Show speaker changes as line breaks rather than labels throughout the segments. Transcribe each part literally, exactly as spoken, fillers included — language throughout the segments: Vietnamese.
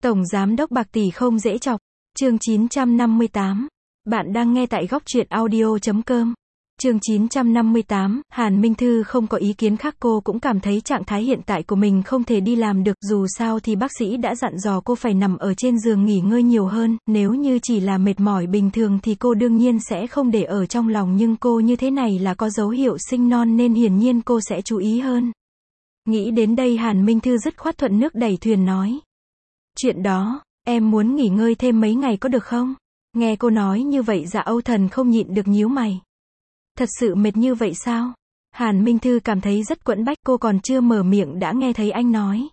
Tổng giám đốc bạc tỷ không dễ chọc. Chương chín trăm năm mươi tám. Bạn đang nghe tại góc truyện audio chấm com. Chương chín trăm năm mươi tám, Hàn Minh Thư không có ý kiến khác, cô cũng cảm thấy trạng thái hiện tại của mình không thể đi làm được, dù sao thì bác sĩ đã dặn dò cô phải nằm ở trên giường nghỉ ngơi nhiều hơn, nếu như chỉ là mệt mỏi bình thường thì cô đương nhiên sẽ không để ở trong lòng, nhưng cô như thế này là có dấu hiệu sinh non nên hiển nhiên cô sẽ chú ý hơn. Nghĩ đến đây Hàn Minh Thư dứt khoát thuận nước đẩy thuyền nói. Chuyện đó, em muốn nghỉ ngơi thêm mấy ngày có được không? Nghe cô nói như vậy Dạ Âu Thần không nhịn được nhíu mày. Thật sự mệt như vậy sao? Hàn Minh Thư cảm thấy rất quẫn bách, cô còn chưa mở miệng đã nghe thấy anh nói.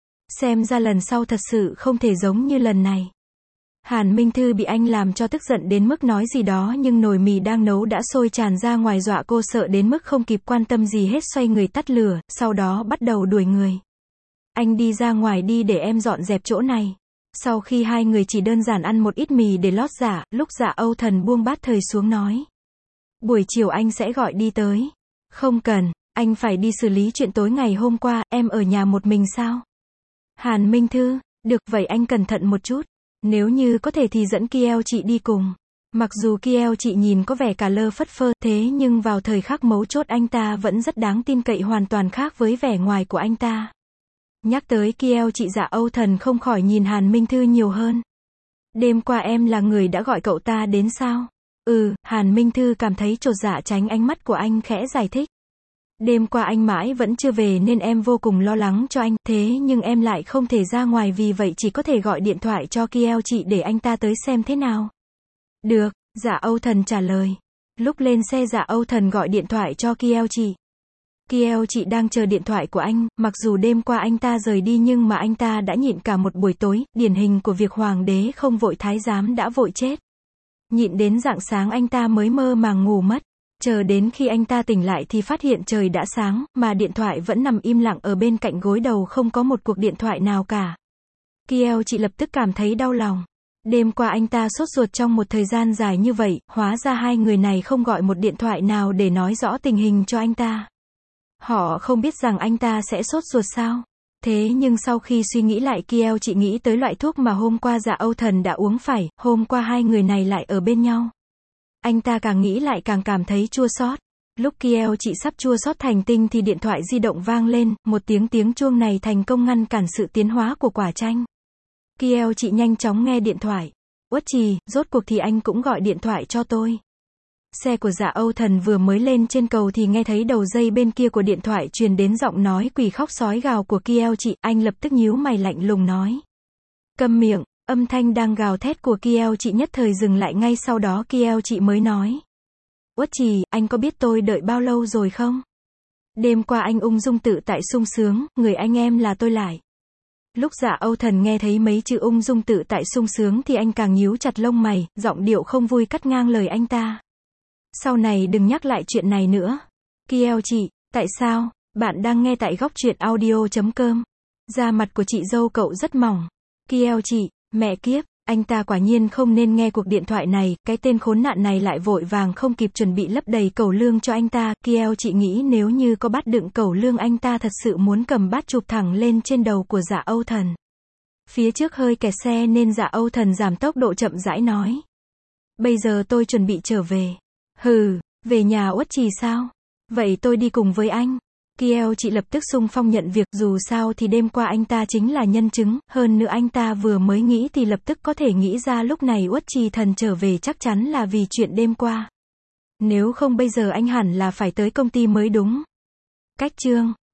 Xem ra lần sau thật sự không thể giống như lần này. Hàn Minh Thư bị anh làm cho tức giận đến mức nói gì đó, nhưng nồi mì đang nấu đã sôi tràn ra ngoài, dọa cô sợ đến mức không kịp quan tâm gì hết, xoay người tắt lửa, sau đó bắt đầu đuổi người. Anh đi ra ngoài đi để em dọn dẹp chỗ này. Sau khi hai người chỉ đơn giản ăn một ít mì để lót dạ, lúc Dạ Âu Thần buông bát thời xuống nói. Buổi chiều anh sẽ gọi đi tới. Không cần, anh phải đi xử lý chuyện tối ngày hôm qua, em ở nhà một mình sao? Hàn Minh Thư, được vậy anh cẩn thận một chút. Nếu như có thể thì dẫn Kieo chị đi cùng. Mặc dù Kieo chị nhìn có vẻ cả lơ phất phơ, thế nhưng vào thời khắc mấu chốt anh ta vẫn rất đáng tin cậy, hoàn toàn khác với vẻ ngoài của anh ta. Nhắc tới Kieo chị, Dạ Âu Thần không khỏi nhìn Hàn Minh Thư nhiều hơn. Đêm qua em là người đã gọi cậu ta đến sao? Ừ, Hàn Minh Thư cảm thấy chột dạ tránh ánh mắt của anh, khẽ giải thích. Đêm qua anh mãi vẫn chưa về nên em vô cùng lo lắng cho anh, thế nhưng em lại không thể ra ngoài, vì vậy chỉ có thể gọi điện thoại cho Kieo chị để anh ta tới xem thế nào. Được, Dạ Âu Thần trả lời. Lúc lên xe Dạ Âu Thần gọi điện thoại cho Kieo chị. Kieo chị đang chờ điện thoại của anh, mặc dù đêm qua anh ta rời đi nhưng mà anh ta đã nhịn cả một buổi tối, điển hình của việc hoàng đế không vội thái giám đã vội chết. Nhịn đến rạng sáng anh ta mới mơ màng ngủ mất. Chờ đến khi anh ta tỉnh lại thì phát hiện trời đã sáng, mà điện thoại vẫn nằm im lặng ở bên cạnh gối đầu, không có một cuộc điện thoại nào cả. Kieo chị lập tức cảm thấy đau lòng. Đêm qua anh ta sốt ruột trong một thời gian dài như vậy, hóa ra hai người này không gọi một điện thoại nào để nói rõ tình hình cho anh ta. Họ không biết rằng anh ta sẽ sốt ruột sao? Thế nhưng sau khi suy nghĩ lại, Kieo chị nghĩ tới loại thuốc mà hôm qua Dạ Âu Thần đã uống phải, hôm qua hai người này lại ở bên nhau. Anh ta càng nghĩ lại càng cảm thấy chua xót. Lúc Kieo chị sắp chua xót thành tinh thì điện thoại di động vang lên, một tiếng tiếng chuông này thành công ngăn cản sự tiến hóa của quả chanh. Kieo chị nhanh chóng nghe điện thoại. Uất Trì, rốt cuộc thì anh cũng gọi điện thoại cho tôi. Xe của Dạ Âu Thần vừa mới lên trên cầu thì nghe thấy đầu dây bên kia của điện thoại truyền đến giọng nói quỷ khóc sói gào của Kieo chị, anh lập tức nhíu mày lạnh lùng nói. Câm miệng. Âm thanh đang gào thét của Kieo chị nhất thời dừng lại, ngay sau đó Kieo chị mới nói. Uất Trì, anh có biết tôi đợi bao lâu rồi không? Đêm qua anh ung dung tự tại sung sướng, người anh em là tôi lại. Lúc Dạ Âu Thần nghe thấy mấy chữ ung dung tự tại sung sướng thì anh càng nhíu chặt lông mày, giọng điệu không vui cắt ngang lời anh ta. Sau này đừng nhắc lại chuyện này nữa. Kieo chị, tại sao? Bạn đang nghe tại góc truyện audio chấm com. Da mặt của chị dâu cậu rất mỏng. Kieo chị, mẹ kiếp, anh ta quả nhiên không nên nghe cuộc điện thoại này, cái tên khốn nạn này lại vội vàng không kịp chuẩn bị lấp đầy cẩu lương cho anh ta. Kieo chị nghĩ nếu như có bát đựng cẩu lương anh ta thật sự muốn cầm bát chụp thẳng lên trên đầu của Dạ Âu Thần. Phía trước hơi kẹt xe nên Dạ Âu Thần giảm tốc độ chậm rãi nói. Bây giờ tôi chuẩn bị trở về. Hừ, về nhà Uất Trì sao? Vậy tôi đi cùng với anh. Kieo chị lập tức xung phong nhận việc, dù sao thì đêm qua anh ta chính là nhân chứng, hơn nữa anh ta vừa mới nghĩ thì lập tức có thể nghĩ ra lúc này Uất Trì Thần trở về chắc chắn là vì chuyện đêm qua. Nếu không bây giờ anh hẳn là phải tới công ty mới đúng. Cách chương